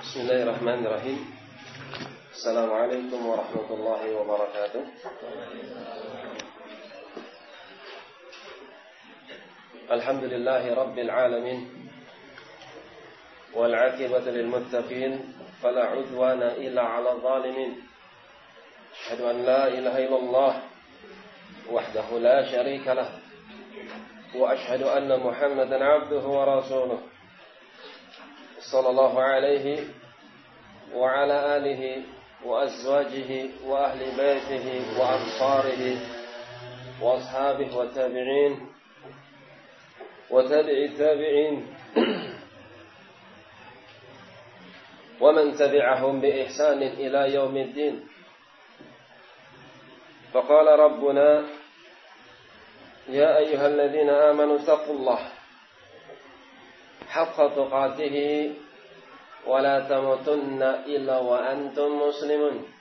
Bismillahirrahmanirrahim. Assalamualaikum warahmatullahi wabarakatuh. Alhamdulillahi rabbil alamin. Wal 'aqibatu lil muttaqin, fala 'udwana illa 'alal zalimin. Asyhadu an la ilaha illallah wahdahu la syarika lah. Wa asyhadu anna Muhammadan 'abduhu wa rasuluh. Sallallahu alaihi wa ala alihi wa azwajihi wa ahli baitihi wa ansarihi wa ashabihi wa tabi'in wa tabi'i tabi'in wa man tabi'ahum bi ihsanin ila yaumiddin. Faqala rabbuna ya ayyuhalladzina amanu taqullaha haqqa tuqatih wa la tamutunna illa wa antum muslimun.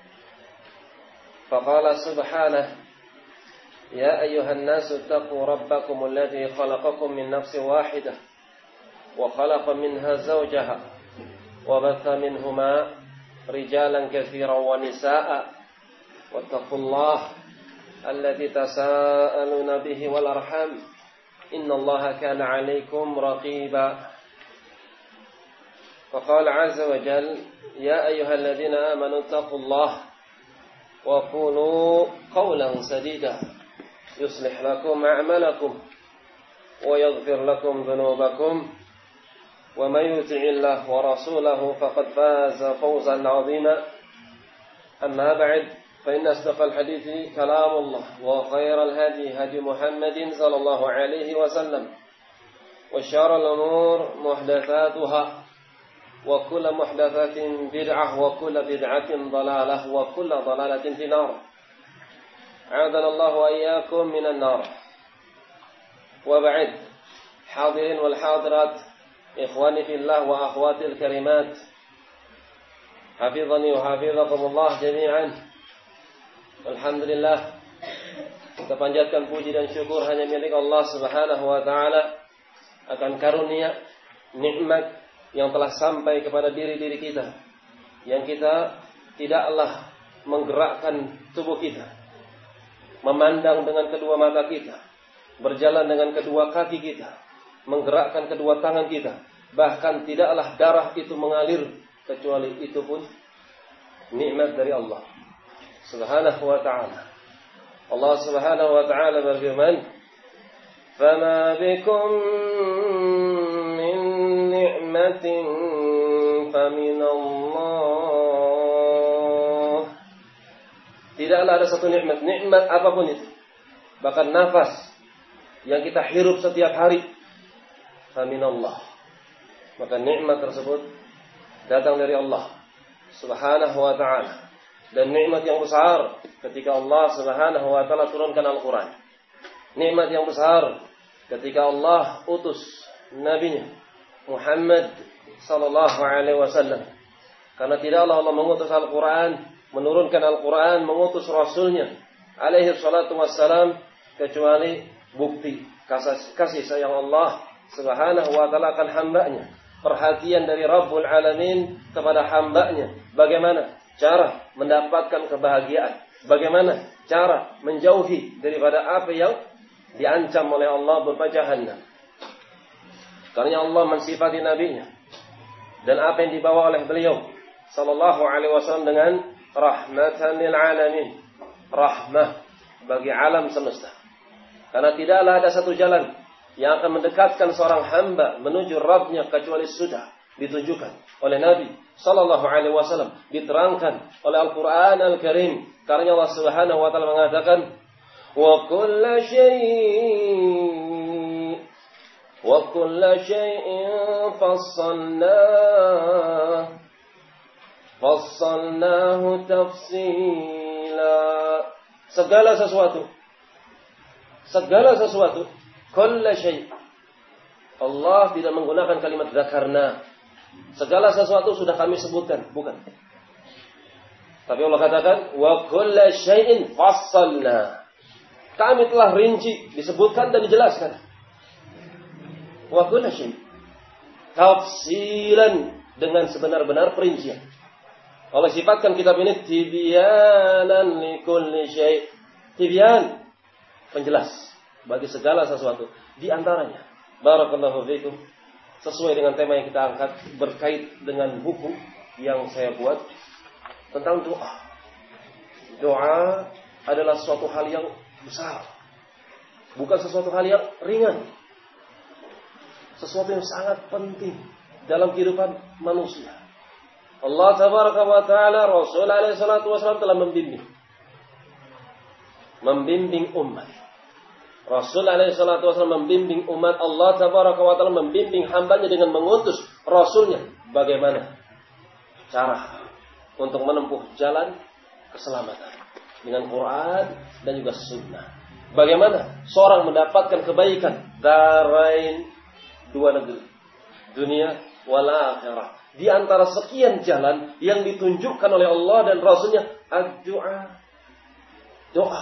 Faqala subhanahu ya ayyuhan nasu taqu rabbakum alladhi khalaqakum min nafsin wahidah wa khalaqa minha zawjaha wa batha minhuma rijalan katsiran wa nisaa'a wattaqullaha alladhi tasaaluna bihi wal arham Inna Allah kana 'alaikum raqiba. Faqala 'azza wa jalla ya ayyuhalladzina amanu taqullaha wa qulu qawlan sadida yuslih lakum a'malakum wa yaghfir lakum dhunubakum wa may yuti'illaha wa rasulahu faqad faza fawzan 'azima. Amma ba'd فإن أصدق الحديث كلام الله وخير الهدي هدي محمد صلى الله عليه وسلم وشر الأمور محدثاتها وكل محدثة بدعة وكل بدعة ضلالة وكل ضلالة في النار. أعاذنا الله وإياكم من النار. وبعد حاضرين والحاضرات إخواني في الله وأخواتي الكريمات حفظني وحفظكم الله جميعا. Alhamdulillah, kita panjatkan puji dan syukur hanya milik Allah Subhanahu wa taala akan karunia nikmat yang telah sampai kepada diri-diri kita, yang kita tidaklah menggerakkan tubuh kita, memandang dengan kedua mata kita, berjalan dengan kedua kaki kita, menggerakkan kedua tangan kita, bahkan tidaklah darah itu mengalir kecuali itu pun nikmat dari Allah Subhanahu wa ta'ala. Allah Subhanahu wa ta'ala berfirman, "Fama bikum min ni'matin famin Allah." Tidaklah ada satu nikmat apapun itu, bahkan nafas yang kita hirup setiap hari, famin Allah. Maka nikmat tersebut datang dari Allah Subhanahu wa ta'ala. Dan nikmat yang besar ketika Allah Subhanahu wa taala turunkan Al-Qur'an. Nikmat yang besar ketika Allah utus nabinya Muhammad sallallahu alaihi wasallam. Karena tidaklah Allah mengutus Al-Qur'an, menurunkan Al-Qur'an, mengutus rasulnya alaihi salatu wassalam kecuali bukti kasih sayang Allah Subhanahu wa taala akan hambanya. Perhatian dari Rabbul Alamin kepada hambanya. Bagaimana cara mendapatkan kebahagiaan, bagaimana cara menjauhi daripada apa yang diancam oleh Allah berupa jahannam. Karena Allah mensifati nabinya dan apa yang dibawa oleh beliau sallallahu alaihi wasallam dengan rahmatan lil alamin, rahmah bagi alam semesta. Karena tidaklah ada satu jalan yang akan mendekatkan seorang hamba menuju Rabbnya kecuali sudah ditunjukkan oleh Nabi sallallahu alaihi wasallam, diterangkan oleh Al-Qur'an Al-Karim. Karena Allah Subhanahu wa taala mengatakan, "Wa kullu syai'in fassalnahu tafsila." Segala sesuatu, kullu syai'. Allah tidak menggunakan kalimat dzakarna. Segala sesuatu sudah kami sebutkan, bukan. Tapi Allah katakan, wa kulla syai'in fassalna. Kami telah rinci, disebutkan dan dijelaskan. Wa kulla syai'. Tafsilan, dengan sebenar-benar perincian. Allah sifatkan kitab ini tibyanan likulli syai'. Tibyan, penjelas bagi segala sesuatu. Di antaranya, barakallahu fikum, sesuai dengan tema yang kita angkat berkait dengan buku yang saya buat tentang doa. Doa adalah suatu hal yang besar, bukan sesuatu hal yang ringan. Sesuatu yang sangat penting dalam kehidupan manusia. Allah tabaraka wa ta'ala, Rasul alaihi salatu wasallam telah membimbing umat. Rasul alaihi salatu wasallam membimbing umat. Allah tabaraka wa ta'ala membimbing hambanya dengan mengutus Rasulnya. Bagaimana cara untuk menempuh jalan keselamatan dengan Quran dan juga Sunnah. Bagaimana seorang mendapatkan kebaikan darain, dua negeri, dunia wal akhirah. Di antara sekian jalan yang ditunjukkan oleh Allah dan Rasulnya, ad-du'a, doa.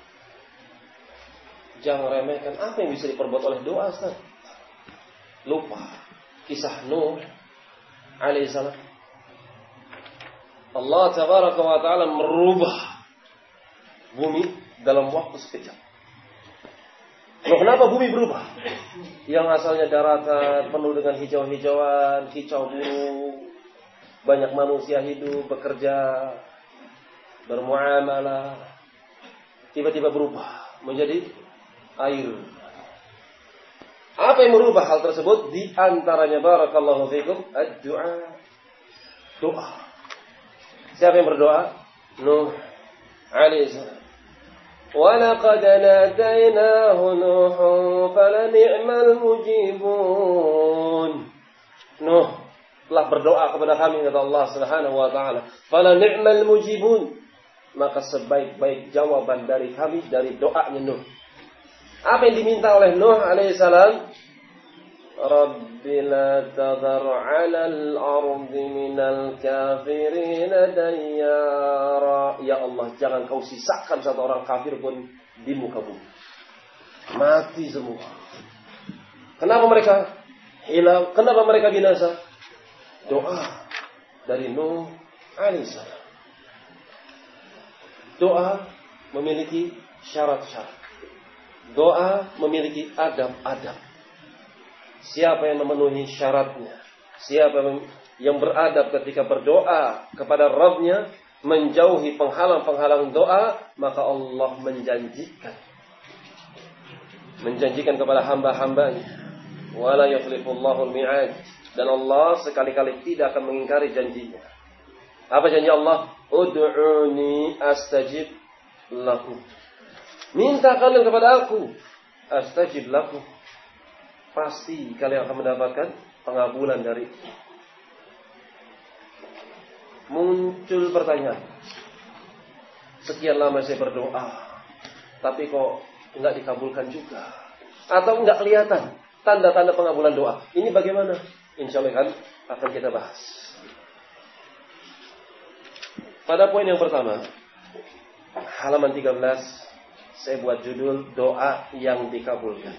Jangan remehkan apa yang bisa diperbuat oleh doa, Ustaz. Lupa kisah Nuh alaihissalam. Allah tabaraka wa ta'ala merubah bumi dalam waktu sekejap. Loh, kenapa bumi berubah? Yang asalnya daratan penuh dengan hijau-hijauan, kicau burung, banyak manusia hidup, bekerja, bermuamalah, tiba-tiba berubah menjadi air. Apa yang merubah hal tersebut? Di antaranya barakallahu fikum ad-du'a. Doa. Siapa yang berdoa? Nuh alaihissalam. وَلَقَدْ نَادَيْنَاهُ نُوحٌ فَلَنِعْمَ الْمُجِيبُونَ. Nuh telah berdoa kepada kami, kata Allah Subhanahu wa taala. فَلَنِعْمَ الْمُجِيبُونَ. Maka sebaik-baik jawaban dari kami dari doanya Nuh. Apa yang diminta oleh Nuh alaihissalam? Rabbi la tadhar 'alal ardi minal kafirin dayyara. Ya Allah, jangan kau sisakan satu orang kafir pun di muka bumi. Mati semua. Kenapa mereka hilang? Kenapa mereka binasa? Doa dari Nuh alaihissalam. Doa memiliki syarat-syarat. Doa memiliki adab-adab. Siapa yang memenuhi syaratnya, siapa yang beradab ketika berdoa kepada Rabb-Nya, menjauhi penghalang-penghalang doa, maka Allah menjanjikan kepada hamba-hambanya, wala yukhlifullahu al-mi'ad, dan Allah sekali-kali tidak akan mengingkari janjinya. Apa janji Allah? Ud'uni astajib lakum. Minta kalian kepada aku, astajib lakum. Pasti kalian akan mendapatkan pengabulan dari. Muncul pertanyaan. Sekian lama saya berdoa, tapi kok enggak dikabulkan juga. Atau enggak kelihatan tanda-tanda pengabulan doa. Ini bagaimana? Insya Allah akan kita bahas. Pada poin yang pertama, halaman 13, saya buat judul doa yang dikabulkan.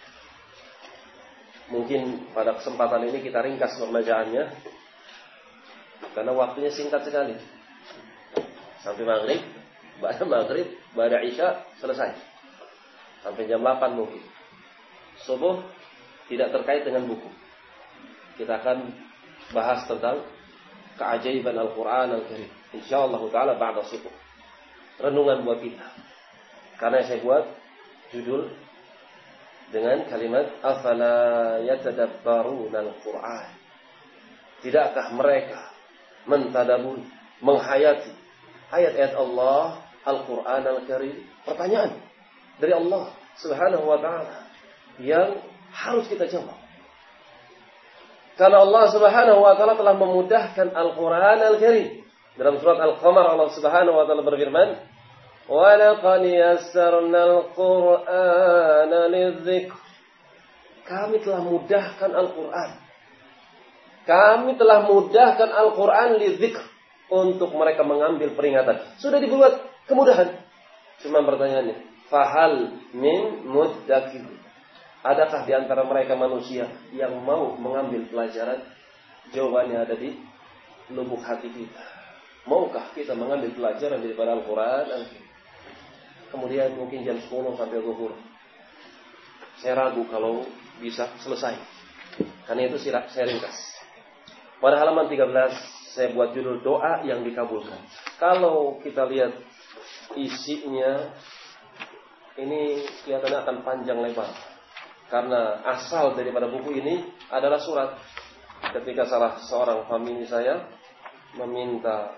Mungkin pada kesempatan ini kita ringkas pembacaannya karena waktunya singkat sekali. Sampai maghrib, pada isya selesai. Sampai jam 8 mungkin. Subuh tidak terkait dengan buku. Kita akan bahas tentang keajaiban Al-Quran Al-Karim. InsyaAllah ta'ala ba'da subuh. Renungan buat kita. Karena saya buat judul dengan kalimat afala yatadabbaruna al-Qur'an. Tidakkah mereka mentadabbur, menghayati ayat-ayat Allah Al-Qur'an Al-Karim? Pertanyaan dari Allah Subhanahu wa taala yang harus kita jawab. Karena Allah Subhanahu wa taala telah memudahkan Al-Qur'an Al-Karim. Dalam surat Al-Qamar Allah Subhanahu wa taala berfirman, وَلَقَدْ يَسَّرْنَا الْقُرْآنَ لِلذِّكْرِ. Kami telah mudahkan Al-Quran. Kami telah mudahkan Al-Quran lidzikr, untuk mereka mengambil peringatan. Sudah dibuat kemudahan. Cuma pertanyaannya, fahal min muddakir. Adakah di antara mereka manusia yang mau mengambil pelajaran? Jawabannya ada di lubuk hati kita. Maukah kita mengambil pelajaran daripada Al-Quran? Kemudian mungkin jam 10 sampai zuhur. Saya ragu kalau bisa selesai. Karena itu saya ringkas. Pada halaman 13 saya buat judul doa yang dikabulkan. Kalau kita lihat isinya, ini kelihatannya akan panjang lebar. Karena asal daripada buku ini adalah surat. Ketika salah seorang famili saya meminta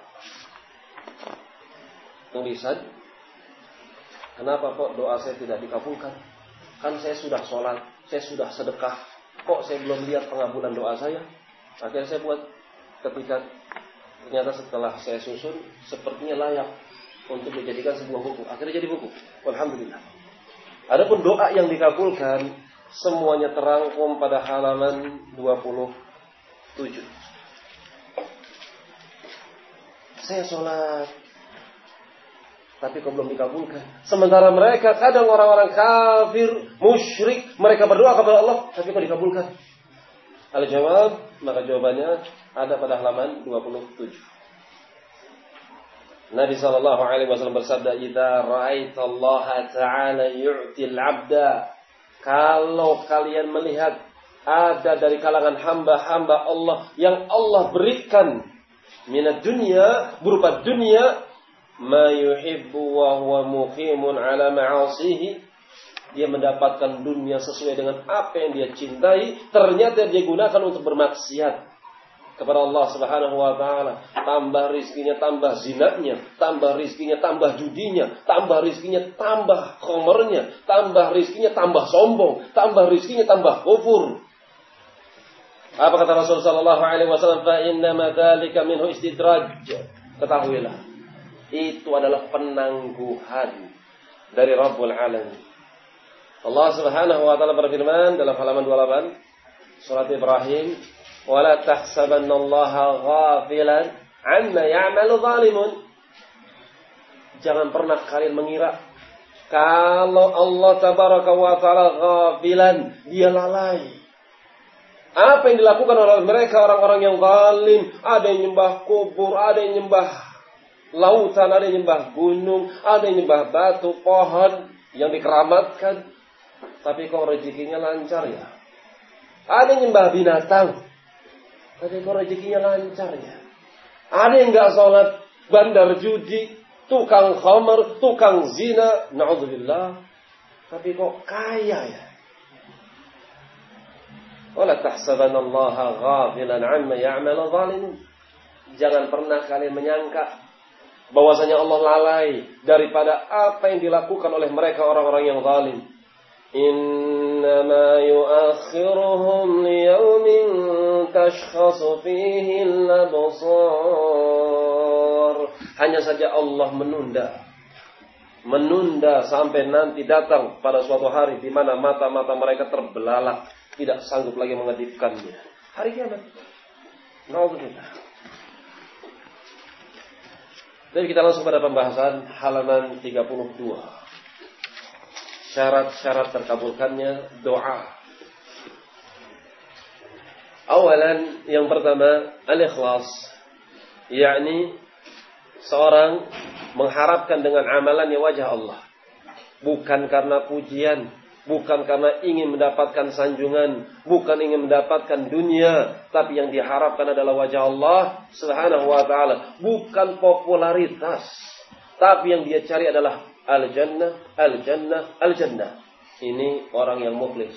tulisan, kenapa kok doa saya tidak dikabulkan? Kan saya sudah sholat, saya sudah sedekah, kok saya belum lihat pengabulan doa saya? Akhirnya saya buat, ketika ternyata setelah saya susun, sepertinya layak untuk dijadikan sebuah buku. Akhirnya jadi buku. Alhamdulillah. Adapun doa yang dikabulkan, semuanya terangkum pada halaman 27. Saya sholat, tapi kok belum dikabulkan. Sementara mereka kadang orang-orang kafir, musyrik, mereka berdoa kepada Allah, tapi kok dikabulkan. Al-jawab, maka jawabannya ada pada halaman 27. Nabi SAW bersabda, "Idza ra'aitallaha ta'ala yu'til 'abda." Kalau kalian melihat ada dari kalangan hamba-hamba Allah yang Allah berikan minat dunia, berupa dunia, ma yuhibbu wa huwa muqimun ala ma'asihi, dia mendapatkan dunia sesuai dengan apa yang dia cintai, ternyata dia gunakan untuk bermaksiat kepada Allah Subhanahu wa taala. Tambah rizkinya, tambah zinanya, tambah rizkinya, tambah judinya, tambah rizkinya, tambah khomernya, tambah rizkinya, tambah sombong, tambah rizkinya, tambah kufur. Apa kata Rasul sallallahu alaihi wasallam? Fa inna ma dzalika minhu istidraj. Ketahuilah, itu adalah penangguhan dari Rabbul Alamin. Allah Subhanahu wa taala berfirman dalam halaman 28 surat Ibrahim, "Wa la tahsabannallaha ghafilan 'amma ya'malu zalimun." Jangan pernah kalian mengira kalau Allah tabaraka wa taala ghafilan, dia lalai. Apa yang dilakukan oleh mereka orang-orang yang zalim? Ada yang nyembah kubur, ada yang nyembah lautan, ada yang nyembah gunung, ada yang nyembah batu, pohon yang dikeramatkan. Tapi kok rezekinya lancar ya? Ada yang nyembah binatang, tapi kok rezekinya lancar ya? Ada yang enggak sholat, bandar judi, tukang khamar, tukang zina, na'udzubillah, tapi kok kaya ya? Wala tahsabannallaha ghafilan 'amma ya'malu zalimun. Jangan pernah kalian menyangka bahwasanya Allah lalai daripada apa yang dilakukan oleh mereka orang-orang yang zalim. Innama yu'akhiruhum liyawmin tashkhasu fihi al-absar. Hanya saja Allah menunda sampai nanti datang pada suatu hari di mana mata-mata mereka terbelalak, tidak sanggup lagi mengedipkannya. Hari kiamat. Na'udzubillah. Jadi kita langsung pada pembahasan halaman 32. Syarat-syarat terkabulkannya doa. Awalan, yang pertama, al-ikhlas. Yakni seorang mengharapkan dengan amalannya wajah Allah. Bukan karena pujian, bukan karena ingin mendapatkan sanjungan, bukan ingin mendapatkan dunia, tapi yang diharapkan adalah wajah Allah Subhanahu wa taala, bukan popularitas, tapi yang dia cari adalah al-jannah, al-jannah, al-jannah. Ini orang yang mukhlis.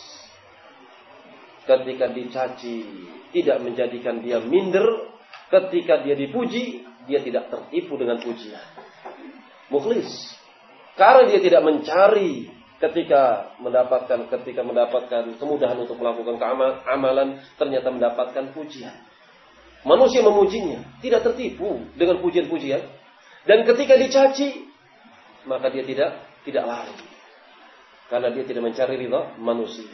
Ketika dicaci, tidak menjadikan dia minder. Ketika dia dipuji, dia tidak tertipu dengan pujian. Mukhlis. Karena dia tidak mencari ketika mendapatkan kemudahan untuk melakukan amalan, ternyata mendapatkan pujian. Manusia memujinya, tidak tertipu dengan pujian-pujian. Dan ketika dicaci, maka dia tidak lari. Karena dia tidak mencari ridha manusia.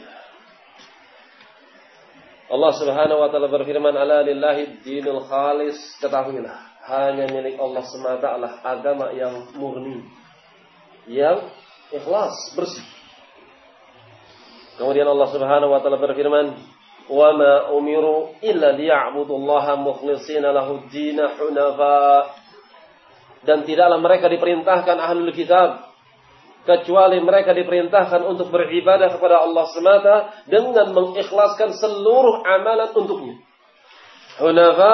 Allah Subhanahu wa taala berfirman, "Ala lillahi dinul khalis." Ketahuilah, hanya milik Allah semata lah agama yang murni, yang ikhlas, bersih. Kemudian Allah Subhanahu wa taala berfirman, Wa ma umiru illa liya'budullaha mukhlishina lahud-din hunafa. Dan tidaklah mereka diperintahkan ahlul kitab kecuali mereka diperintahkan untuk beribadah kepada Allah semata dengan mengikhlaskan seluruh amalan untuknya. Hunafa,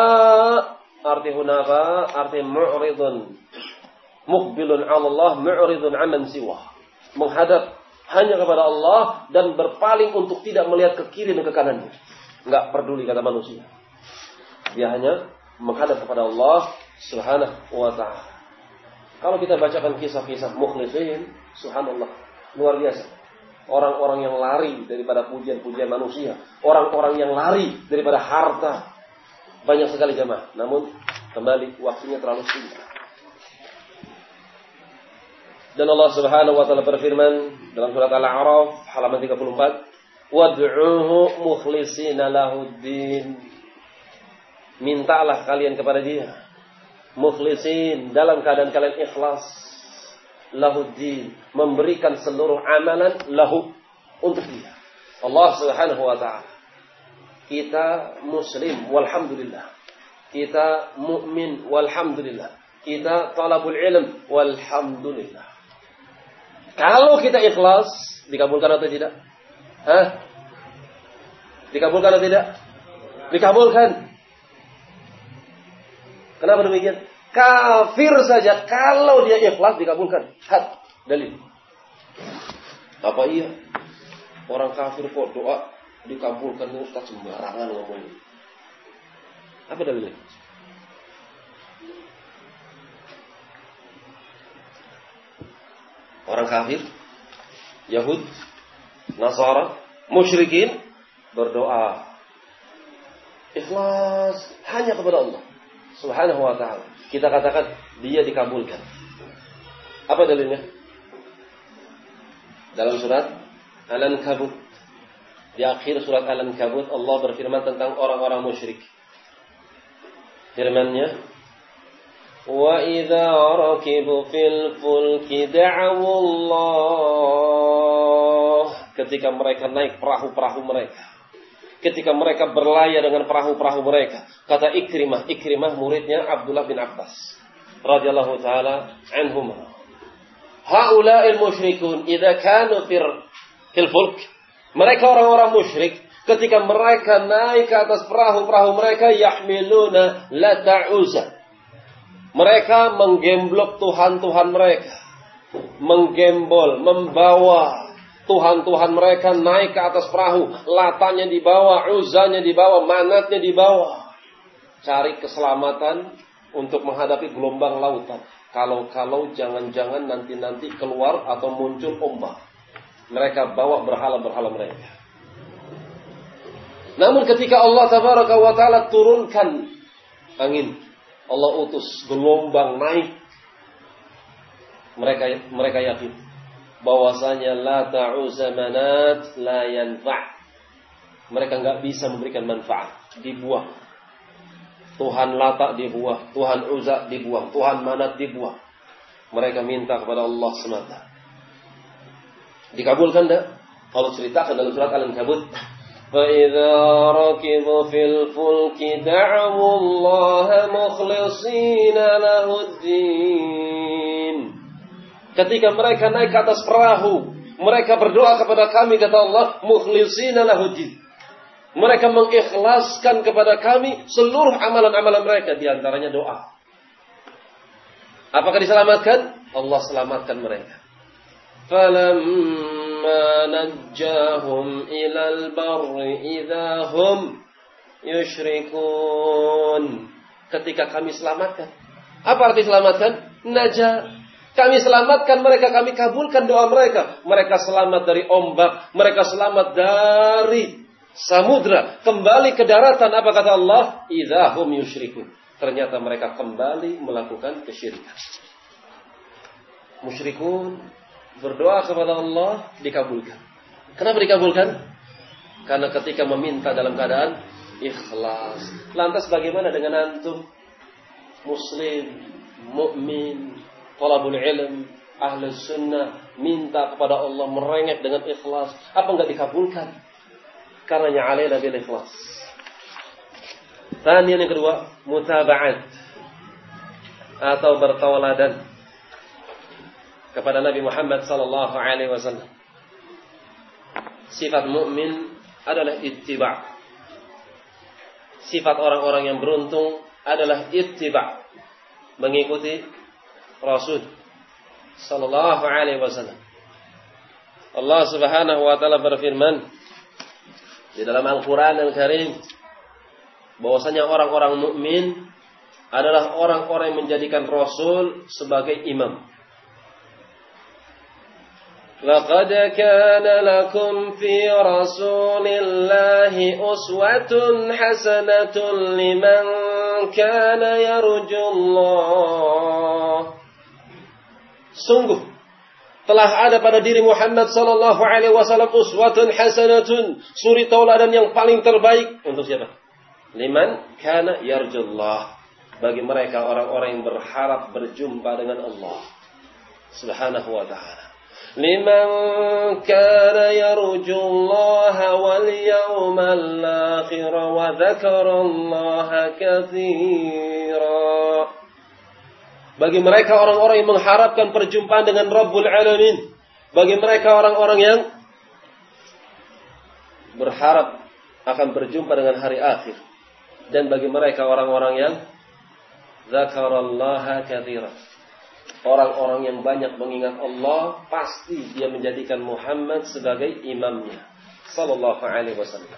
arti mu'ridun, muqbilun 'ala Allah, mu'ridun 'amman siwa. Menghadap hanya kepada Allah dan berpaling untuk tidak melihat ke kiri dan ke kanannya. Enggak peduli kata manusia. Dia hanya menghadap kepada Allah Subhanahu wa ta'ala. Kalau kita bacakan kisah-kisah mukhlisin, subhanallah, luar biasa. Orang-orang yang lari daripada pujian-pujian manusia, orang-orang yang lari daripada harta. Banyak sekali jemaah. Namun kembali waktunya terlalu singkat. Dan Allah Subhanahu wa taala berfirman dalam surat Al-A'raf halaman 34, "Wad'uuhu mukhlishina lahuddin." Mintalah kalian kepada Dia, mukhlisin, dalam keadaan kalian ikhlas, lahuddin, memberikan seluruh amalan lahu, untuk Dia, Allah Subhanahu wa taala. Kita muslim walhamdulillah. Kita mukmin walhamdulillah. Kita talabul ilm walhamdulillah. Kalau kita ikhlas, dikabulkan atau tidak? Dikabulkan atau tidak? Dikabulkan. Kenapa demikian? Kafir saja kalau dia ikhlas dikabulkan. Dalil. Apa iya? Orang kafir kok doa dikabulkan, Ustaz sembarangan ngomongnya. Apa dalilnya? Orang kafir, Yahud, Nasara, musyrikin berdoa ikhlas hanya kepada Allah Subhanahu wa ta'ala. Kita katakan dia dikabulkan. Apa dalilnya? Dalam surat Al-Ankabut, di akhir surat Al-Ankabut, Allah berfirman tentang orang-orang musyrik. Firman-Nya, wa idza rakibu fil fulki da'u Allah. Ketika mereka naik perahu-perahu mereka, ketika mereka berlayar dengan perahu-perahu mereka, kata Ikrimah muridnya Abdullah bin Abbas radhiyallahu taala anhuma, haula'il musyrikun idza kanu fil fulk. Mereka orang-orang musyrik ketika mereka naik ke atas perahu-perahu mereka, yahmiluna lata'uza. Mereka menggemblok Tuhan-Tuhan mereka. Menggembol, membawa Tuhan-Tuhan mereka naik ke atas perahu. Latanya dibawa, Uzanya dibawa, Manatnya dibawa. Cari keselamatan untuk menghadapi gelombang lautan. Kalau jangan-jangan nanti keluar atau muncul ombak. Mereka bawa berhala-berhala mereka. Namun ketika Allah Tabaraka wa Ta'ala turunkan angin, Allah utus gelombang naik, mereka yakin bahwasanya la ta'uza manat la yanfa'. Mereka enggak bisa memberikan manfaat, dibuang. Tuhan Lata dibuang, Tuhan Uzza dibuang, Tuhan Manat dibuang. Mereka minta kepada Allah semata. Dikabulkan enggak? Allah ceritakan dalam surat Al-Ankabut, فَإِذَا رَكِبُوا فِي الْفُلْكِ دَعَوُا اللَّهَ مُخْلِصِينَ لَهُ الدِّينَ. Ketika mereka naik ke atas perahu, mereka berdoa kepada kami, kata Allah, mukhlisina lahuddin. Mereka mengikhlaskan kepada kami seluruh amalan-amalan mereka, di antaranya doa. Apakah diselamatkan? Allah selamatkan mereka. فَلَمَّا نَجَّاهُمْ إِلَى الْبَرِّ إِذَا هُمْ يُشْرِكُونَ. Ketika kami selamatkan. Apa arti selamatkan? Najah. Kami selamatkan mereka, kami kabulkan doa mereka. Mereka selamat dari ombak, mereka selamat dari samudra, kembali ke daratan. Apa kata Allah? إِذَا هُمْ يُشْرِكُونَ. Ternyata mereka kembali melakukan kesyirikan. Musyrikun berdoa kepada Allah, dikabulkan. Kenapa dikabulkan? Karena ketika meminta dalam keadaan ikhlas. Lantas bagaimana dengan antum? Muslim, mukmin, talabul ilm, ahli sunnah, minta kepada Allah merengek dengan ikhlas. Apa enggak dikabulkan? karenanya alaina bil ikhlas. Tanian yang kedua, mutaba'at atau bertauladan kepada Nabi Muhammad sallallahu alaihi wasallam. Sifat mukmin adalah ittiba'. Sifat orang-orang yang beruntung adalah ittiba', mengikuti Rasul sallallahu alaihi wasallam. Allah Subhanahu wa taala berfirman di dalam Al-Qur'an Al-Karim bahwasanya orang-orang mukmin adalah orang-orang yang menjadikan Rasul sebagai imam. Laqad kana lakum fi Rasulillahi uswatun hasanatun liman kana yarjullah. Sungguh telah ada pada diri Muhammad sallallahu alaihi wasallam uswatun hasanatun, suri tauladan yang paling terbaik untuk siapa? Liman kana yarjullah, bagi mereka orang-orang yang berharap berjumpa dengan Allah Subhanahu wa taala. Liman kana yarjullaha wal yawmal akhir wa dzakarallaha katsira. Bagi mereka orang-orang yang mengharapkan perjumpaan dengan Rabbul Alamin. Bagi mereka orang-orang yang berharap akan berjumpa dengan hari akhir. Dan bagi mereka orang-orang yang dzakarallaha katsira. Orang-orang yang banyak mengingat Allah, pasti dia menjadikan Muhammad sebagai imamnya sallallahu alaihi wasallam.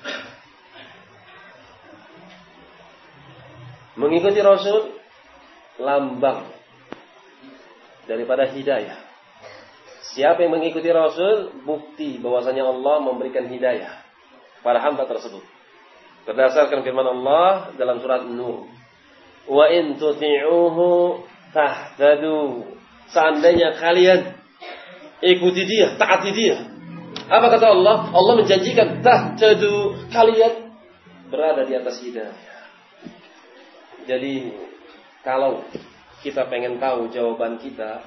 Mengikuti Rasul lambang daripada hidayah. Siapa yang mengikuti Rasul, bukti bahwasanya Allah memberikan hidayah pada hamba tersebut. Berdasarkan firman Allah dalam surat Nur, "Wa in tuti'uhu tahtadu." Seandainya kalian ikuti dia, taati dia. Apa kata Allah? Allah menjanjikan tahtadu, kalian berada di atas hidayah. Jadi kalau kita pengen tahu jawaban kita,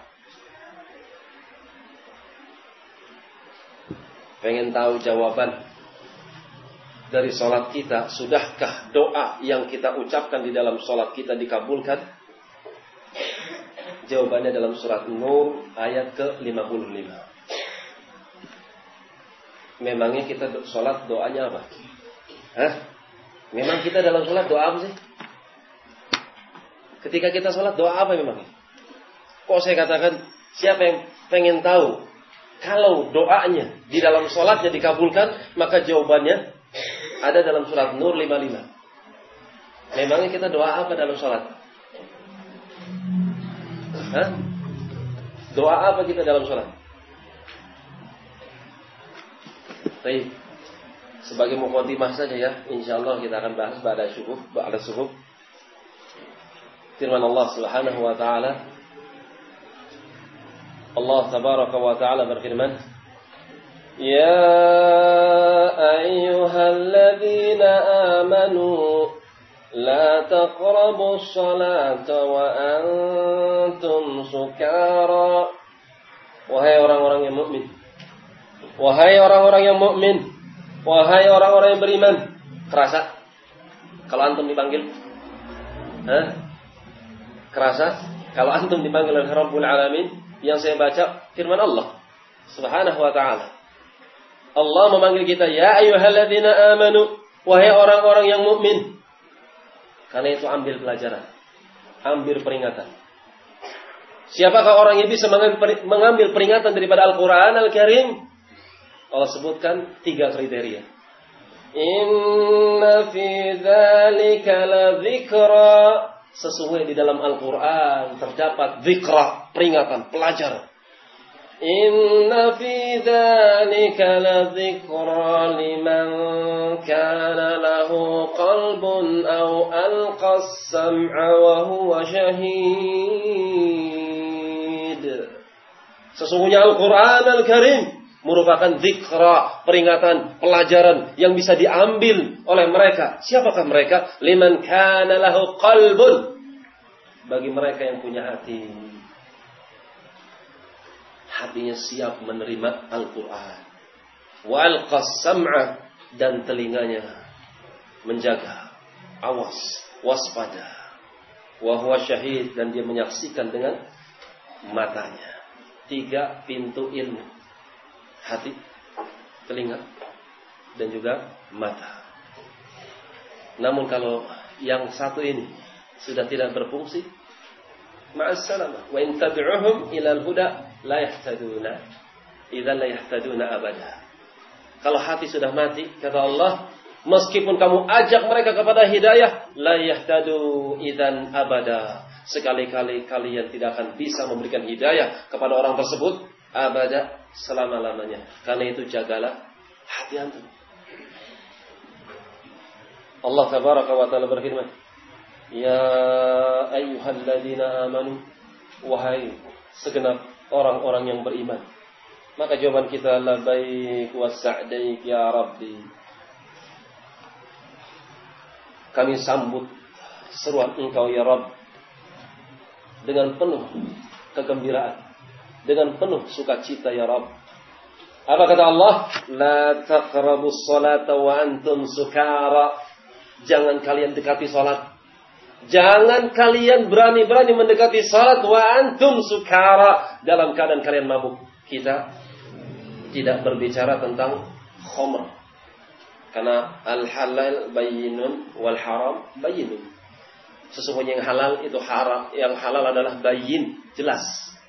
pengen tahu jawaban dari sholat kita, sudahkah doa yang kita ucapkan di dalam sholat kita dikabulkan? Jawabannya dalam surat Nur ayat ke-55. Memangnya kita sholat doanya apa? Memang kita dalam sholat doa apa sih? Ketika kita sholat doa apa memang? Kok saya katakan siapa yang pengen tahu kalau doanya di dalam sholatnya dikabulkan, maka jawabannya ada dalam surat Nur 55. Memangnya kita doa apa dalam sholat? Doa apa kita dalam sholat? Baik, sebagai muqaddimah saja ya. Insyaallah kita akan bahas ba'da subuh. Firman Allah Subhanahu wa taala, Allah tabaraka wa taala berfirman, "Ya ayyuhalladzina amanu la taqrabus salata wa antum sukara." Wahai orang-orang yang mukmin, wahai orang-orang yang mukmin, wahai orang-orang yang beriman. Kerasa kalau antum dipanggil? Kerasa kalau antum dipanggil oleh Rabbul Alamin? Yang saya baca firman Allah Subhanahu wa ta'ala. Allah memanggil kita, ya ayyuhalladzina amanu, wahai orang-orang yang mukmin. Karena itu ambil pelajaran, ambil peringatan. Siapakah orang yang bisa mengambil peringatan daripada Al-Quran Al-Karim? Allah sebutkan 3 kriteria. Inna fi dzalika la dzikra. Sesuai di dalam Al-Quran terdapat dzikra, peringatan, pelajaran. Inna fi dzalika la dzikra liman kana lahu qalbun aw alqa as-sam'a wa huwa shahid. Sesungguhnya Al-Quran Al-Karim merupakan dzikra, peringatan, pelajaran yang bisa diambil oleh mereka. Siapakah mereka? Liman kana lahu qalbun, bagi mereka yang punya hati. Hatinya siap menerima Al-Quran. Wa alqas sam'a, dan telinganya menjaga, awas, waspada. Wa huwa syahid, dan dia menyaksikan dengan matanya. 3 pintu ilmu: hati, telinga, dan juga mata. Namun kalau yang satu ini sudah tidak berfungsi, ma'assalamah. Wa in tad'uhum ila al-huda la yahtaduna. Idzan la yahtaduna abada. Kalau hati sudah mati, kata Allah, meskipun kamu ajak mereka kepada hidayah, la yahtadu idzan abada. Sekali-kali kalian tidak akan bisa memberikan hidayah kepada orang tersebut abada, selama-lamanya. Karena itu jagalah hati antum. Allah tabaraka wa taala berfirman, ya ayyuhalladzina amanu, wahai segenap orang-orang yang beriman. Maka jawaban kita, labbaik wa sa'daik ya Rabbi. Kami sambut seruan Engkau ya Rabb dengan penuh kegembiraan, dengan penuh sukacita ya Rabb. Apa kata Allah? La taqrabus salata wa antum sukara. Jangan kalian dekati salat. Jangan kalian berani-berani mendekati salat wa antum sukara, dalam keadaan kalian mabuk. Kita tidak berbicara tentang khamr, karena al-halal bayyinun wal haram bayyinun. Sesungguhnya yang halal itu haram, yang halal adalah bayyin, jelas.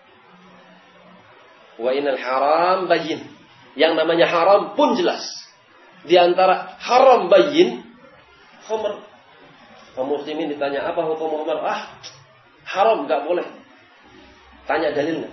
Wa inal haram bayyin. Yang namanya haram pun jelas. Di antara haram bayyin, khamr. Kaum muslimin ditanya, apa hukum khamr? Haram, enggak boleh. Tanya dalilnya.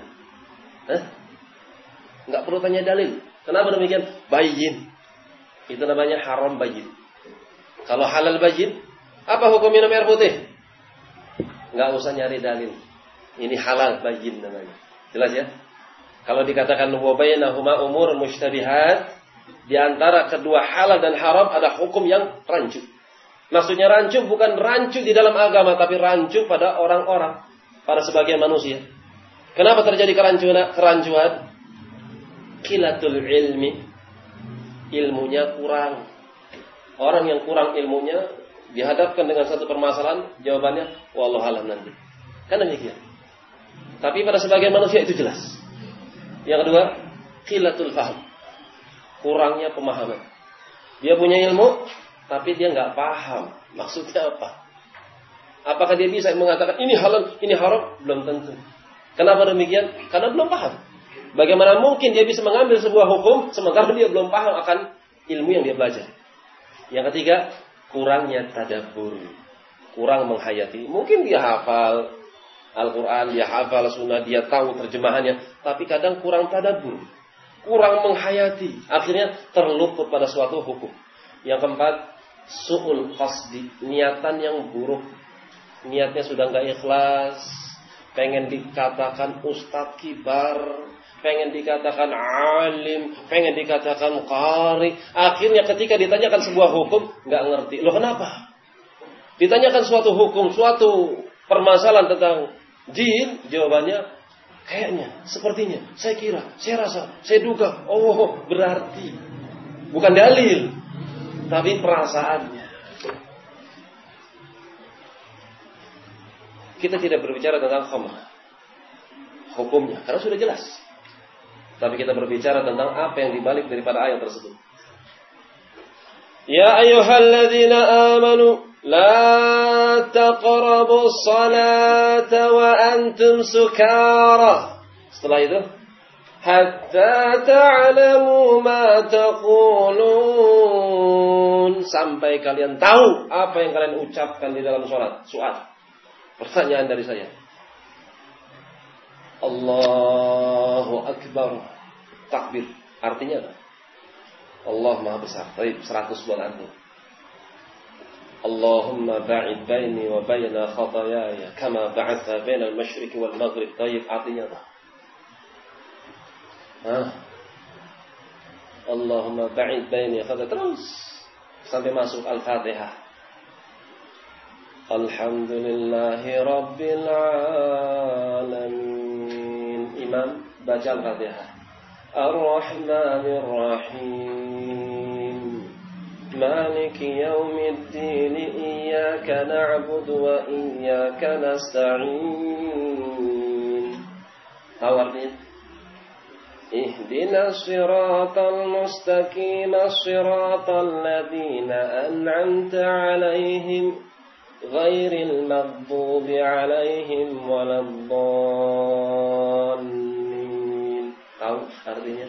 Enggak perlu tanya dalil. Kenapa demikian? Bayyin. Itu namanya haram bayyin. Kalau halal bayyin, apa hukum minum air putih? Enggak usah nyari dalil. Ini halal bayyin namanya. Jelas ya? Kalau dikatakan wa bainahuma umur mushtabihat, di antara kedua halal dan haram ada hukum yang rancu. Maksudnya rancu bukan rancu di dalam agama, tapi rancu pada orang-orang, pada sebagian manusia. Kenapa terjadi kerancuan? Qilatul ilmi, ilmunya kurang. Orang yang kurang ilmunya dihadapkan dengan satu permasalahan, jawabannya wallahu alam nanti. Kan demikian. Tapi pada sebagian manusia itu jelas. Yang kedua, qilatul fahm, kurangnya pemahaman. Dia punya ilmu, tapi dia nggak paham maksudnya apa. Apakah dia bisa mengatakan ini halal, ini haram? Belum tentu. Kenapa demikian? Karena belum paham. Bagaimana mungkin dia bisa mengambil sebuah hukum sementara dia belum paham akan ilmu yang dia belajar. Yang ketiga, kurangnya tadabbur, kurang menghayati. Mungkin dia hafal Al-Quran, dia hafal sunnah, dia tahu terjemahannya, tapi kadang kurang tadabbur, kurang menghayati. Akhirnya terluput pada suatu hukum. Yang keempat, su'ul qasdi, niatan yang buruk. Niatnya sudah nggak ikhlas, pengen dikatakan ustadz kibar, pengen dikatakan alim, pengen dikatakan qari. Akhirnya ketika ditanyakan sebuah hukum, nggak ngerti. Loh kenapa? Ditanyakan suatu hukum, suatu permasalahan tentang jin, jawabannya kayaknya, sepertinya, saya kira, saya rasa, saya duga. Oh, berarti bukan dalil, tapi perasaannya. Kita tidak berbicara tentang khamr, hukumnya, karena sudah jelas. Tapi kita berbicara tentang apa yang dibalik daripada ayat tersebut. Ya ayyuhalladzina amanu la taqrabus salata wa antum sukara. Setelah itu, hatta ta'lamu ma taqulun, sampai kalian tahu apa yang kalian ucapkan di dalam salat. Soal. Pertanyaan dari saya. Allahu Akbar. Takbir. Artinya apa? Allah Maha Besar. Baik, 100 bulan antum. Allahumma ba'id baini wa baina khatayaya kama ba'atha baina al-masyriqi wal maghrib. Baik, artinya apa? Allahumma ba'id baini khatayaya. Terus sampai masuk Al-Fatihah. Alhamdulillahi Rabbil Alamin. Imam baca Al-Fatihah. Ar-Rahmanir Rahim. مالك يوم الدين إياك نعبد وإياك نستعين. Tahu artinya? Ihdinas siratal mustaqim siratal ladzina an'amta 'alaihim ghairil maghdubi 'alaihim waladdallin. Tahu artinya?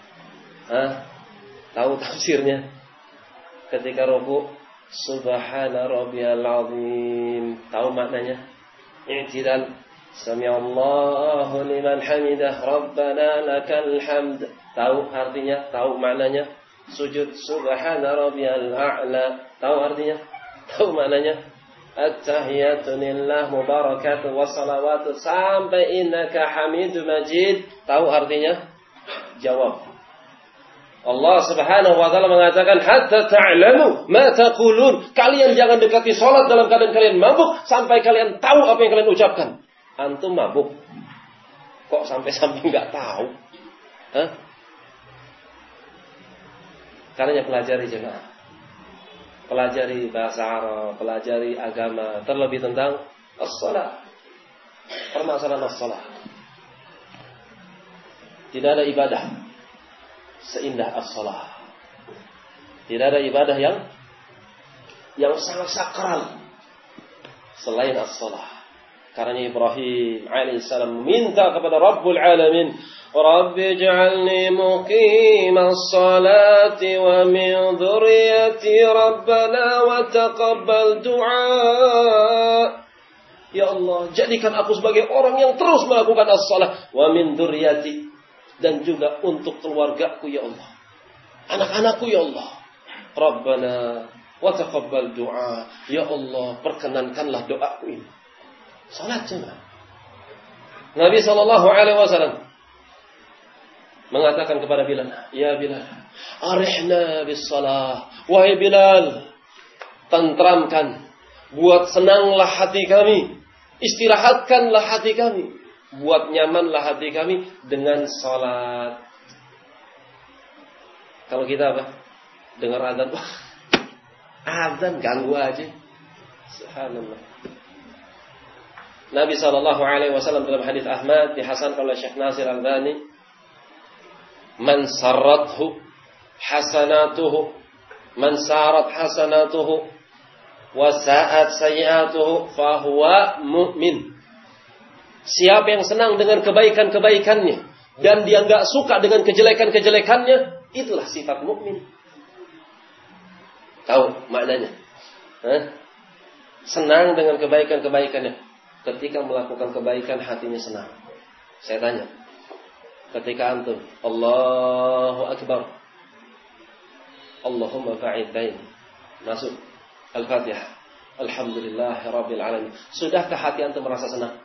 Tahu tafsirnya? Ketika ruku, subhana rabbiyal azim. Tahu maknanya? I'tidal, sami'allahu liman hamidah, rabbana lakal hamd. Tahu artinya? Tahu maknanya? Sujud, subhana rabbiyal a'la. Tahu artinya? Tahu maknanya? At-tahiyatu lillah mubarakatuh wassalawatu sampai innaka hamidum majid. Tahu artinya? Jawab. Allah Subhanahu wa taala mengatakan hatta ta'lamu ma taqulun. Kalian jangan dekati salat dalam keadaan kalian mabuk sampai kalian tahu apa yang kalian ucapkan. Antum mabuk. Kok sampai enggak tahu? Karena pelajari jemaah. Pelajari bahasa Arab, pelajari agama, terlebih tentang as-salat. Permasalahan as-salat. Tidak ada ibadah seindah as-salat. Tidak ada ibadah yang sangat sakral selain as-salat. Karena Ibrahim alaihissalam minta kepada Rabbul Alamin, Rabbi ij'alni muqimas salati wa min dhurriyyati rabbana wa taqabbal du'a. Ya Allah, jadikan aku sebagai orang yang terus melakukan as-salat wa min dhurriyyati, dan juga untuk keluargaku ya Allah, anak-anakku ya Allah. Rabbana wa taqabbal du'a. Ya Allah, perkenankanlah doaku ini. Salat jemaah. Nabi sallallahu alaihi wasallam mengatakan kepada Bilal, ya Bilal, arihna bis salah. Wahai Bilal, tentramkan, buat senanglah hati kami, istirahatkanlah hati kami, buat nyamanlah hati kami dengan salat. Kalau kita apa? Dengar azan, azan ganggu aja. Subhanallah. Nabi sallallahu alaihi wasallam dalam hadis Ahmad dihasankan oleh Syekh Nasir Al-Albani, man sarrathu hasanatuhu, man sarat hasanatuhu wa sa'at sayi'atuhu fa huwa mu'min. Siapa yang senang dengan kebaikan-kebaikannya dan dia enggak suka dengan kejelekan-kejelekannya, itulah sifat mukmin. Tahu maknanya? Senang dengan kebaikan-kebaikannya. Ketika melakukan kebaikan hatinya senang. Saya tanya, ketika antum Allahu Akbar, Allahumma ba'id baini, masuk Al-Fatihah, Alhamdulillahirabbil alamin, sudahkah hati antum merasa senang?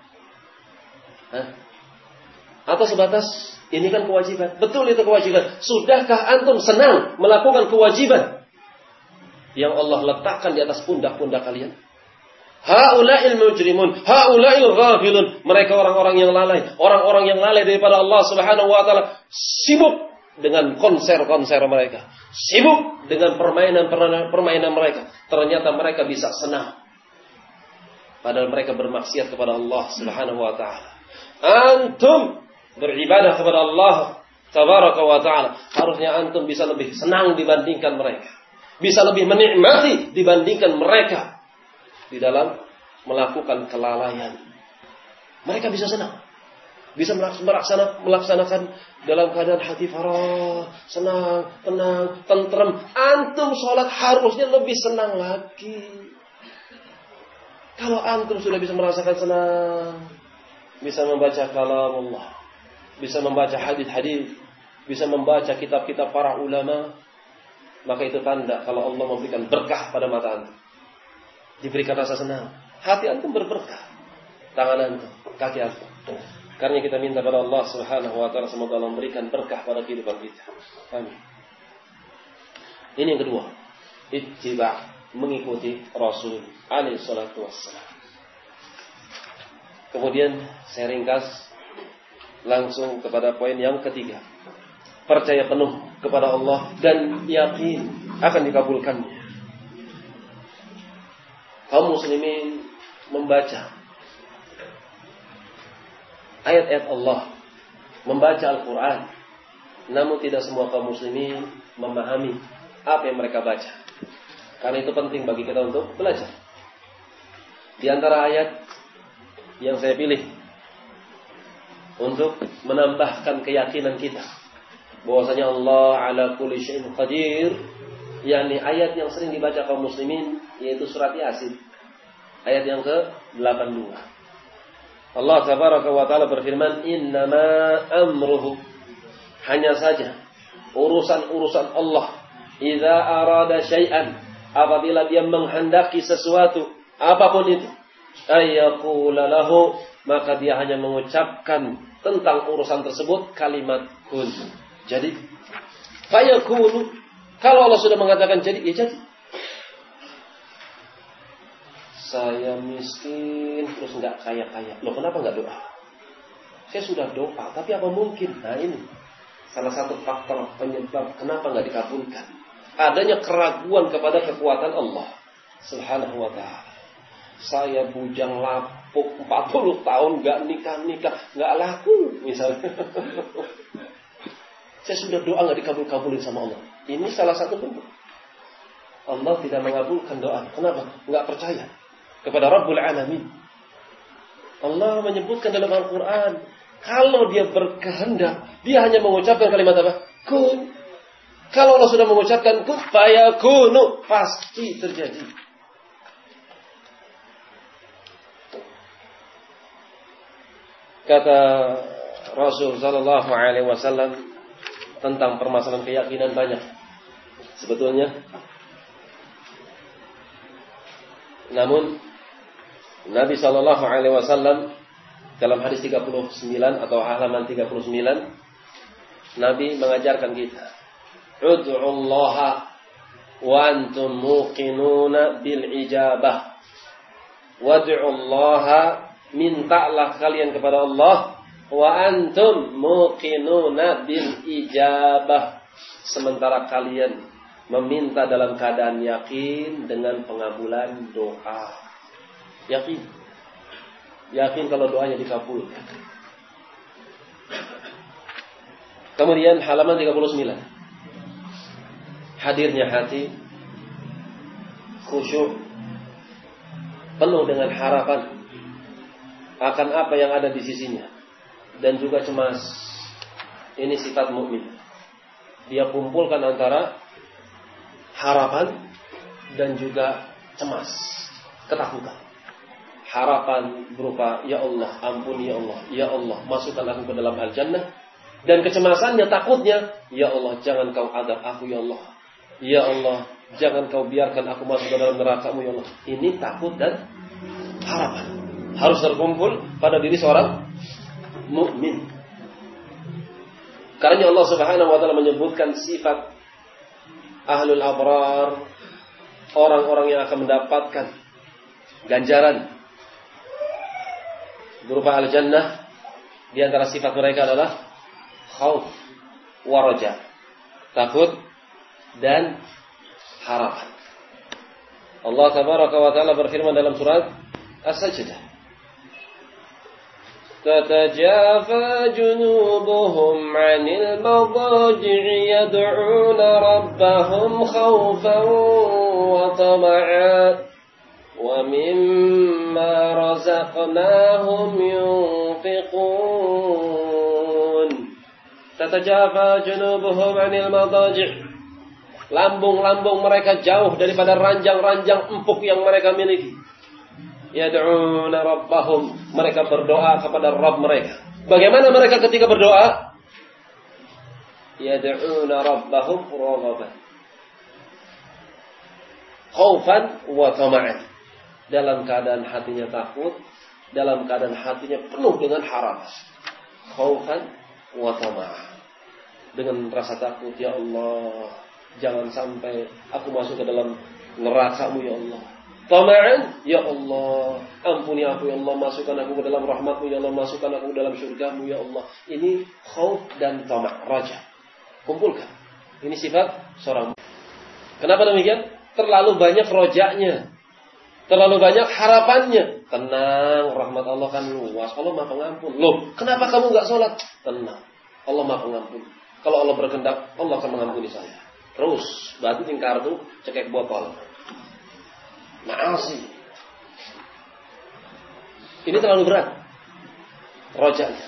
Atau sebatas ini kan kewajiban? Betul, itu kewajiban. Sudahkah antum senang melakukan kewajiban yang Allah letakkan di atas pundak-pundak kalian? Haula'il mujrimun, haula'il ghafilun. Mereka orang-orang yang lalai, orang-orang yang lalai daripada Allah Subhanahu wa taala, sibuk dengan konser-konser mereka, sibuk dengan permainan mereka. Ternyata mereka bisa senang, padahal mereka bermaksiat kepada Allah Subhanahu wa taala. Antum beribadah kepada Allah Tabaraka wa taala, harusnya antum bisa lebih senang dibandingkan mereka, bisa lebih menikmati dibandingkan mereka di dalam melakukan kelalaian. Mereka bisa senang, bisa melaksanakan dalam keadaan hati farah, senang, tenang, tentrem. Antum sholat harusnya lebih senang lagi. Kalau antum sudah bisa merasakan senang, bisa membaca kalam Allah, bisa membaca hadis-hadis, bisa membaca kitab-kitab para ulama, maka itu tanda kalau Allah memberikan berkah pada mata antum. Diberikan rasa senang, hati antum berberkah, tangan antum, kaki antum. Karena kita minta pada Allah Subhanahu wa taala semoga Allah memberikan berkah pada kehidupan kita. Amin. Ini yang kedua, ittiba', mengikuti Rasul alaihi salatu wassalam. Kemudian saya ringkas langsung kepada poin yang ketiga. percaya penuh kepada Allah dan yakin akan dikabulkannya. Kaum muslimin membaca ayat-ayat Allah, membaca Al-Quran, namun tidak semua kaum muslimin memahami apa yang mereka baca. Karena itu penting bagi kita untuk belajar. Di antara ayat yang saya pilih untuk menambahkan keyakinan kita bahwasanya Allah ala kulli syai'in qadir, yakni ayat yang sering dibaca kaum muslimin, yaitu surat Yasin ayat yang ke-82. Allah tabaraka wa taala berfirman, innama amruhu, hanya saja urusan Allah, idza arada syai'an, apabila dia menghendaki sesuatu apapun itu, ayyaqula lahu, maka dia hanya mengucapkan tentang urusan tersebut kalimat kun. Jadi fayakunu, kalau Allah sudah mengatakan jadi, ya jadi. Saya miskin terus nggak kaya-kaya. Loh, kenapa nggak doa? Saya sudah doa, tapi apa mungkin? Nah, ini salah satu faktor penyebab kenapa nggak dikabulkan. Adanya keraguan kepada kekuatan Allah Subhanahu wa ta'ala. Saya bujang lapuk 40 tahun nggak nikah, nggak laku misalnya. Saya sudah doa nggak dikabulin sama Allah. Ini salah satu bentuk Allah tidak mengabulkan doa. Kenapa? Nggak percaya kepada Rabbul Alamin. Allah menyebutkan dalam Al-Quran, kalau dia berkehendak, dia hanya mengucapkan kalimat apa? Kun. Kalau Allah sudah mengucapkan kun, fayakunu, pasti terjadi. Kata Rasul sallallahu alaihi wasallam tentang permasalahan keyakinan banyak sebetulnya. Namun Nabi sallallahu alaihi wasallam dalam hadis 39 atau halaman 39, Nabi mengajarkan kita, ud'ullaha wa antum muqinuna bil ijabah. Wad'ullaha, mintalah kalian kepada Allah, wa antum muqinuna bil ijabah, sementara kalian meminta dalam keadaan yakin dengan pengabulan doa. Yakin kalau doanya dikabulkan. Kemudian halaman 39, hadirnya hati khusyuk, penuh dengan harapan akan apa yang ada di sisinya, dan juga cemas. Ini sifat mukmin. Dia kumpulkan antara harapan dan juga cemas, ketakutan. Harapan berupa, ya Allah, ampuni ya Allah, ya Allah, masukkan aku ke dalam al-jannah. Dan kecemasannya, takutnya, ya Allah, jangan kau adab aku ya Allah, ya Allah, jangan kau biarkan aku masuk ke dalam neraka-Mu ya Allah. Ini takut dan harapan harus terkumpul pada diri seorang mukmin. Karena Allah Subhanahu wa taala menyebutkan sifat ahlul abrar, orang-orang yang akan mendapatkan ganjaran berupa al-jannah. Di antara sifat mereka adalah khauf wa raja, takut dan harapan. Allah tabaraka wa taala berfirman dalam surat As-Sajdah, تتجافى جنوبهم عن المضاجع يدعون ربهم خوفا وطمعا ومما رزقناهم ينفقون. تتجافى جنوبهم عن المضاجع, lambung-lambung mereka jauh daripada ranjang-ranjang empuk yang mereka miliki. Yad'una rabbahum, mereka berdoa kepada Rabb mereka. Bagaimana mereka ketika berdoa? Yad'una rabbahum raghaban, khaufan wa tama'an, dalam keadaan hatinya takut, dalam keadaan hatinya penuh dengan harapan. Khaufan wa tama'an, dengan rasa takut, ya Allah, jangan sampai aku masuk ke dalam neraka-Mu ya Allah. Tama'an, ya Allah, ampuni aku ya Allah, masukkan aku ke dalam rahmat-Mu ya Allah, masukkan aku ke dalam syurga-Mu ya Allah. Ini khauf dan tama', raja. Kumpulkan. Ini sifat seorang. Kenapa demikian? Terlalu banyak rojaknya. Terlalu banyak harapannya. Tenang, rahmat Allah kan luas. Allah Maha Pengampun. Loh, kenapa kamu enggak sholat? Tenang, Allah Maha Pengampun. Kalau Allah berkehendak, Allah akan mengampuni saya. Terus, banting kartu, cekek botol. Ma'asi. Ini terlalu berat rojaknya.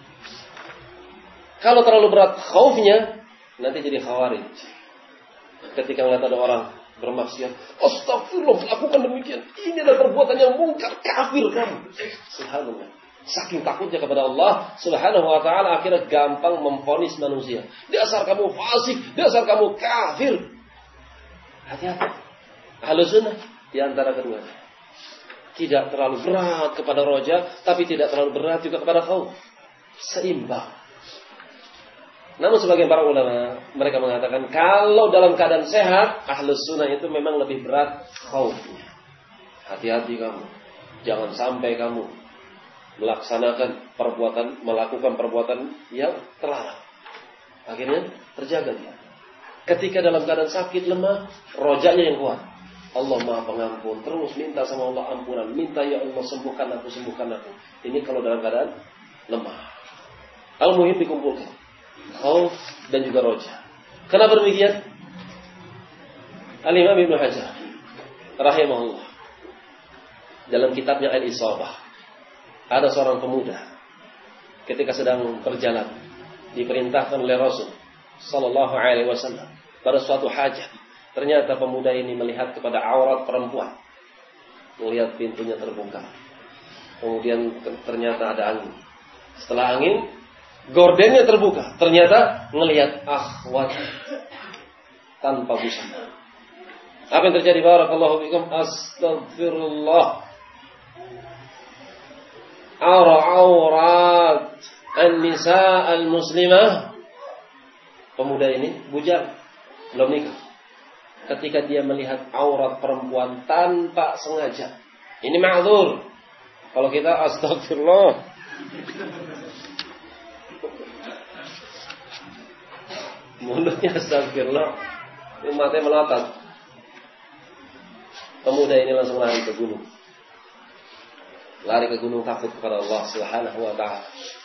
Kalau terlalu berat khaufnya, nanti jadi khawarij. Ketika melihat ada orang bermaksiat, astagfirullah, lakukan demikian. Ini adalah perbuatan yang mungkar, kafir kamu. Subhanallah. Saking takutnya kepada Allah Subhanahu wa ta'ala, akhirnya gampang memvonis manusia. Dasar kamu fasik, dasar kamu kafir. Hati-hati. Ahlus sunnah di antara keduanya. Tidak terlalu berat kepada roja, tapi tidak terlalu berat juga kepada khauf. Seimbang. Namun sebagian para ulama, mereka mengatakan kalau dalam keadaan sehat, ahlus sunnah itu memang lebih berat khaufnya. Hati-hati kamu. Jangan sampai kamu melakukan perbuatan yang terlarang. Akhirnya terjaga dia. Ketika dalam keadaan sakit, lemah, rojaknya yang kuat. Allah Maha Pengampun. Terus minta sama Allah ampunan. Minta, ya Allah, sembuhkan aku, sembuhkan aku. Ini kalau dalam keadaan lemah. Al-muhim dikumpulkan. Khauf dan juga roja. Kenapa demikian? Al-Imam Ibnu Hajar rahimahullah dalam kitabnya Al-Isabah, ada seorang pemuda ketika sedang berjalan diperintahkan oleh Rasul sallallahu alaihi wasallam pada suatu hajat. Ternyata pemuda ini melihat kepada aurat perempuan. Melihat pintunya terbuka. Kemudian ternyata ada angin. Setelah angin, gordennya terbuka. Ternyata melihat akhwat tanpa busana. Apa yang terjadi? Barakallahu fikum. Astagfirullah. Aurat an-nisa al-muslimah. Pemuda ini bujang, belum nikah. Ketika dia melihat aurat perempuan tanpa sengaja, ini ma'dzur. Kalau kita astagfirullah, mulutnya astagfirullah, matanya melotot. Pemuda ini langsung lari ke gunung. Lari ke gunung takut kepada Allah Subhanahu wa ta'ala.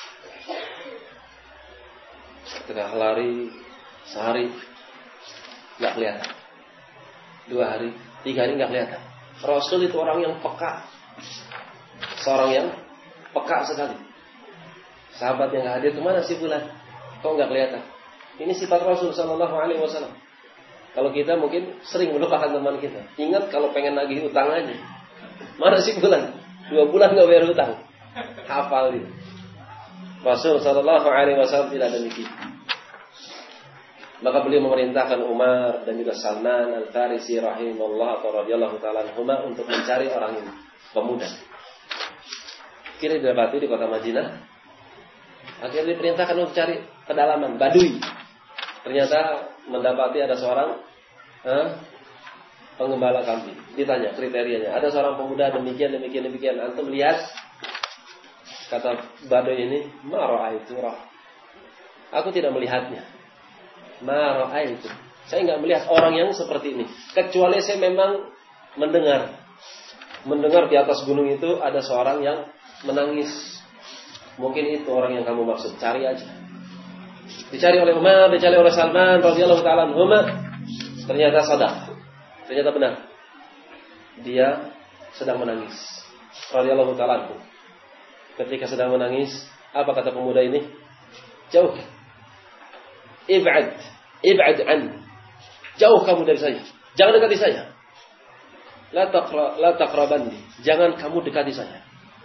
Ketika lari sehari enggak kelihatan. 2 hari, 3 hari enggak kelihatan. Rasul itu orang yang peka. Seorang yang peka sekali. Sahabat yang hadir, kemana si fulan? Kok enggak kelihatan? Ini sifat Rasul sallallahu alaihi wasallam. Kalau kita mungkin sering melupakan teman kita. Ingat kalau pengen nagih utang aja. Mana si fulan? 2 bulan enggak bayar utang. Hafal dia. Rasul sallallahu alaihi wasallam tidak demikian. Maka beliau memerintahkan Umar dan juga Salman Al-Farisi rahimahullah atau radhiyallahu ta'ala anhuma untuk mencari orang ini, pemuda. Akhirnya didapati di kota Madinah. Akhirnya diperintahkan untuk cari pedalaman, Badui. Ternyata mendapati ada seorang penggembala kambing. Ditanya kriterianya. Ada seorang pemuda demikian. Antum lihat, kata Badui ini, ma ra'aitu ra. Aku tidak melihatnya. Ma ra'aitu. Saya enggak melihat orang yang seperti ini. Kecuali saya memang mendengar di atas gunung itu ada seorang yang menangis. Mungkin itu orang yang kamu maksud. Cari aja. Dicari oleh Umar, dicari oleh Salman radhiyallahu ta'ala anhuma. Ternyata sadaq. Ternyata benar. Dia sedang menangis. Radhiyallahu ta'ala anhu. Ketika sedang menangis, apa kata pemuda ini? Jauh. Ib'ad an. Jauh kamu dari saya. Jangan dekati saya. La taqrabanni. Jangan kamu dekati saya.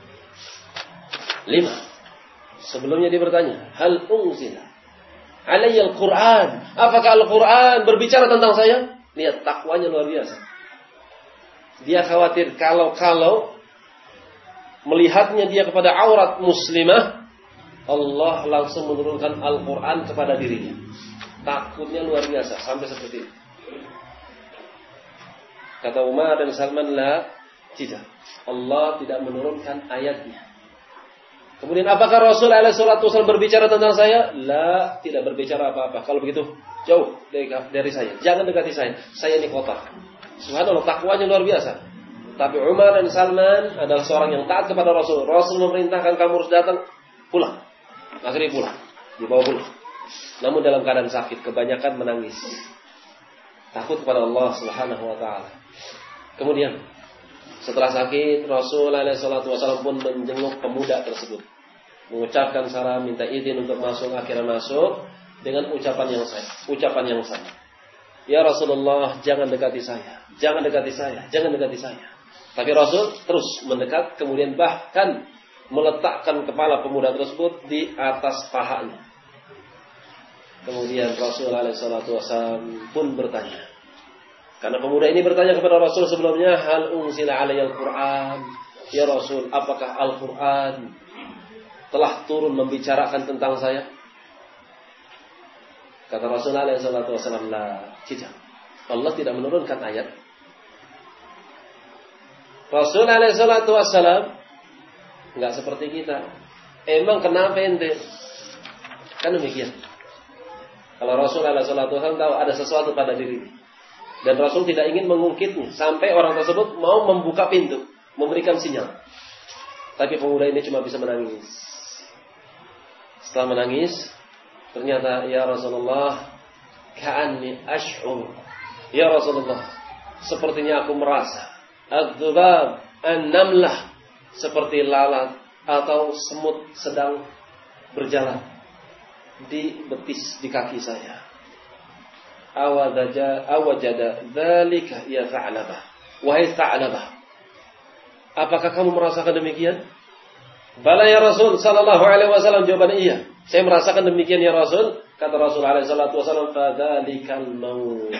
5. Sebelumnya dia bertanya, hal unzila alayya al-Quran? Apakah Al-Quran berbicara tentang saya? Lihat takwanya luar biasa. Dia khawatir kalau melihatnya dia kepada aurat muslimah, Allah langsung menurunkan Al-Quran kepada dirinya. Takutnya luar biasa sampai seperti itu. Kata Umar dan Salman, la, tidak. Allah tidak menurunkan ayatnya. Kemudian apakah Rasul alaihi salatu wasallam berbicara tentang saya? La, tidak berbicara apa-apa. Kalau begitu, jauh dari saya. Jangan dekati saya. Saya ini kotor. Subhanallah, takwanya luar biasa. Tapi Umar dan Salman adalah seorang yang taat kepada Rasul. Rasul memerintahkan kamu harus datang, pulang. Akhirnya pulang. Dibawa pulang. Namun dalam keadaan sakit, kebanyakan menangis. Takut kepada Allah Subhanahu wa taala. Kemudian setelah sakit, Rasul alaihi salatu wasallam pun menjenguk pemuda tersebut. Mengucapkan salam, minta izin untuk masuk, akhirnya masuk dengan ucapan yang sama. Ya Rasulullah, jangan dekati saya. Jangan dekati saya. Jangan dekati saya. Tapi Rasul terus mendekat, kemudian bahkan meletakkan kepala pemuda tersebut di atas pahanya. Kemudian Rasul alaihi salatu wasallam pun bertanya. Karena pemuda ini bertanya kepada Rasul sebelumnya, hal unzila alayya al-Quran? Ya Rasul, apakah Al-Quran telah turun membicarakan tentang saya? Kata Rasul alaihi salatu wasallam, la, tidak. Allah tidak menurunkan ayat. Rasul alaihi salatu wasallam enggak seperti kita. Emang kenapa ente? Kan demikian. Kalau Rasul alaihi salatu wasallam tahu ada sesuatu pada dirinya, dan Rasul tidak ingin mengungkitnya sampai orang tersebut mau membuka pintu, memberikan sinyal. Tapi pemuda ini cuma bisa menangis. Setelah menangis, ternyata ya Rasulullah, ka'anni ash'ur. Ya Rasulullah, sepertinya aku merasa ad-dhubab an-namlah, seperti lalat atau semut sedang berjalan di betis di kaki saya. Awajada dzalika ya Tha'labah. Wahai Tha'labah, apakah kamu merasakan demikian? Bala ya Rasul sallallahu alaihi wasallam, jawabannya iya. Saya merasakan demikian ya Rasul. Kata Rasul alaihi salatu wasallam, fadzalikal maut.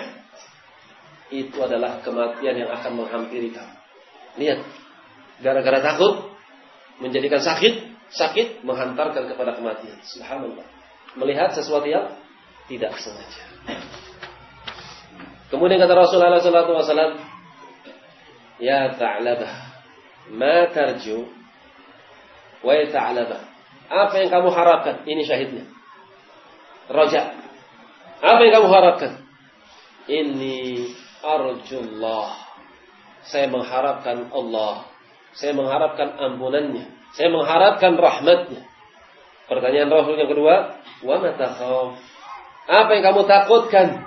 Itu adalah kematian yang akan menghampiri kamu. Lihat, gara-gara takut menjadikan sakit menghantarkan kepada kematian. Subhanallah. Melihat sesuatu yang tidak sengaja. Kemudian kata Rasulullah SAW, ya Tha'labah, ma tarju, wa ya Tha'labah, apa yang kamu harapkan? Ini syahidnya. Raja. Apa yang kamu harapkan? Inni arjullah. Saya mengharapkan Allah. Saya mengharapkan ampunannya. Saya mengharapkan rahmatnya. Pertanyaan Rasul yang kedua, wa ma takhaf? Apa yang kamu takutkan?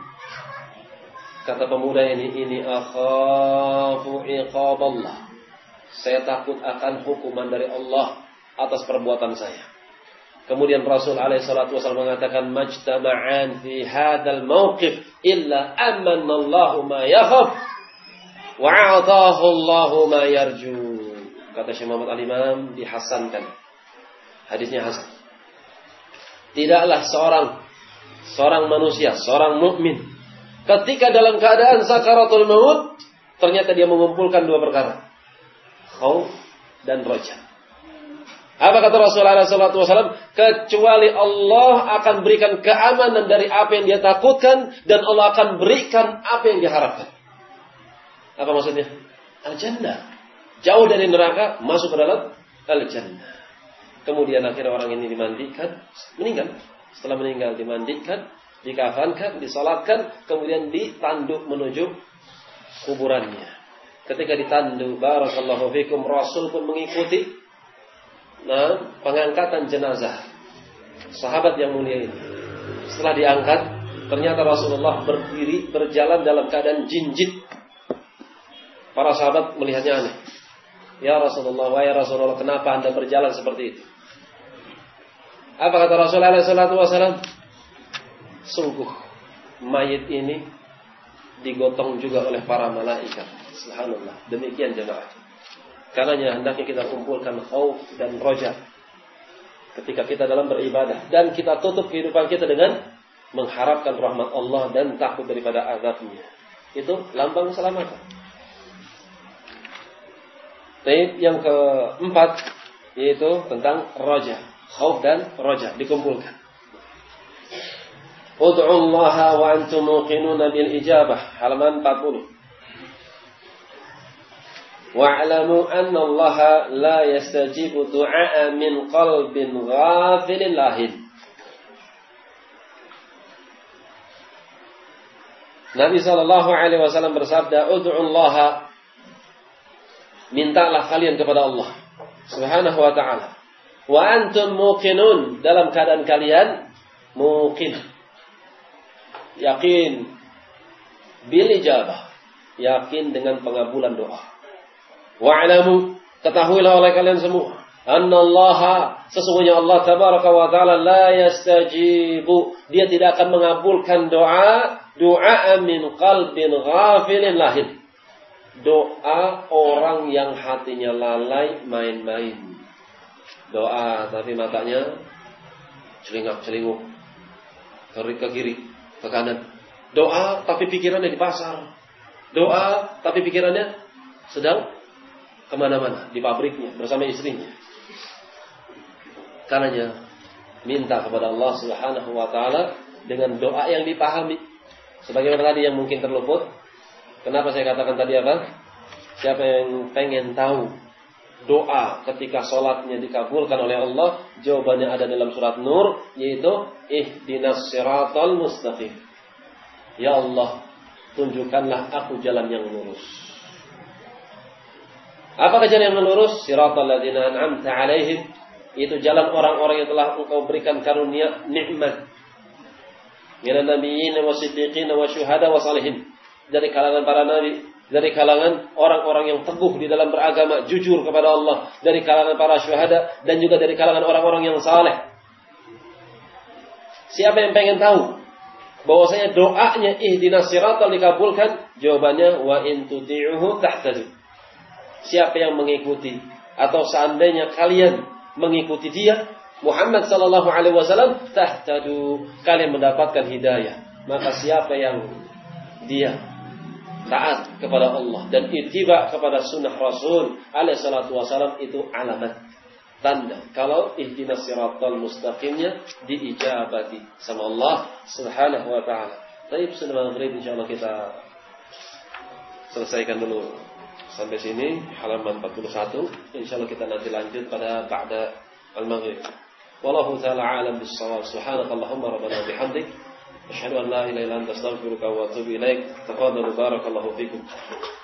Kata pemuda ini akhafu iqaballah. Saya takut akan hukuman dari Allah atas perbuatan saya. Kemudian Rasul alaihi salatu wasallam mengatakan, majtama'an fi hadzal mauqif illa amanallahu ma yakhaf wa a'tahu Allahu ma yarju. Kata Syekh Muhammad Al-Imam, dihasankan. Hadisnya hasan. Tidaklah seorang manusia, seorang mukmin, ketika dalam keadaan sakaratul maut, ternyata dia mengumpulkan dua perkara, khauf dan roja. Apa kata Rasulullah SAW? Kecuali Allah akan berikan keamanan dari apa yang dia takutkan, dan Allah akan berikan apa yang dia harapkan. Apa maksudnya? Al-Jannah. Jauh dari neraka, masuk ke dalam Al-Jannah. Kemudian akhirnya orang ini dimandikan, meninggal. Setelah meninggal dimandikan, dikafankan, disolatkan, kemudian ditanduk menuju kuburannya. Ketika ditanduk, barakallahu fikum, Rasul pun mengikuti pengangkatan jenazah sahabat yang mulia ini. Setelah diangkat, ternyata Rasulullah berdiri berjalan dalam keadaan jinjit. Para sahabat melihatnya aneh. Ya Rasulullah, wahai Rasulullah, kenapa Anda berjalan seperti itu? Apa kata Rasulullah SAW? Sungguh mayit ini digotong juga oleh para malaikat. Subhanallah. Demikian jemaah. Karenanya hendaknya kita kumpulkan khauf dan roja ketika kita dalam beribadah, dan kita tutup kehidupan kita dengan mengharapkan rahmat Allah dan takut daripada azabnya. Itu lambang keselamatan. Baik, yang keempat yaitu tentang roja, khauf dan roja dikumpulkan. Ud'ullaha wa antum muqinuna bil ijabah, halaman 40. wa'lamu anna Allah la yastajibu du'a min qalbin ghafilin lahin. Nabi SAW bersabda, ud'ullaha, mintalah kalian kepada Allah Subhanahu wa ta'ala. Wa antum muqinun, dalam keadaan kalian muqin, yakin bil ijabah, yakin dengan pengabulan doa. Wa'lamu, ketahuilah oleh kalian semua, annallaha, sesungguhnya Allah tabaraka wa ta'ala la yastajibu, dia tidak akan mengabulkan doa min qalbin ghafilin lahin, doa orang yang hatinya lalai main-main. Doa tapi matanya celingak-celinguk, ke kiri, ke kanan. Doa tapi pikirannya di pasar. Doa tapi pikirannya sedang kemana-mana, di pabriknya bersama istrinya. Karenanya minta kepada Allah Subhanahu wa ta'ala dengan doa yang dipahami. Sebagaimana tadi yang mungkin terluput. Kenapa saya katakan tadi apa? Siapa yang pengen tahu doa ketika sholatnya dikabulkan oleh Allah, jawabannya ada dalam surat Nur, yaitu ihdinas siratal mustaqim. Ya Allah, tunjukkanlah aku jalan yang lurus. Apakah jalan yang lurus? Siratal ladzina an'amta 'alaihim, itu jalan orang-orang yang telah Engkau berikan karunia nikmat. Minan nabiyyin wasiddiqin wasyuhada wasalihin, dari kalangan para nabi, dari kalangan orang-orang yang teguh di dalam beragama, jujur kepada Allah, dari kalangan para syuhada, dan juga dari kalangan orang-orang yang saleh. Siapa yang pengen tahu bahwasanya doanya ihdinas siratal dikabulkan? Jawabannya wa in tuti'uhu tahtadu. Siapa yang mengikuti, atau seandainya kalian mengikuti dia Muhammad sallallahu alaihi wasallam, tahtadu, kalian mendapatkan hidayah. Maka siapa yang dia taat kepada Allah dan ittiba kepada sunnah Rasul alaihi salatu wasallam, itu alamat, tanda kalau ihdinas siratal mustaqimnya diijabati sama Allah Subhanahu wa ta'ala. Baik, sudah maghrib, insyaallah kita selesaikan dulu sampai sini halaman 41. Insyaallah kita nanti lanjut pada ba'da al-maghrib. Wallahu ta'ala a'lam bis-shawab. Subhanakallahumma rabbana bihamdik, asyhadu an la ilaha illa anta astaghfiruka wa atubu ilaik. Tafadhalu, barakallahu fikum.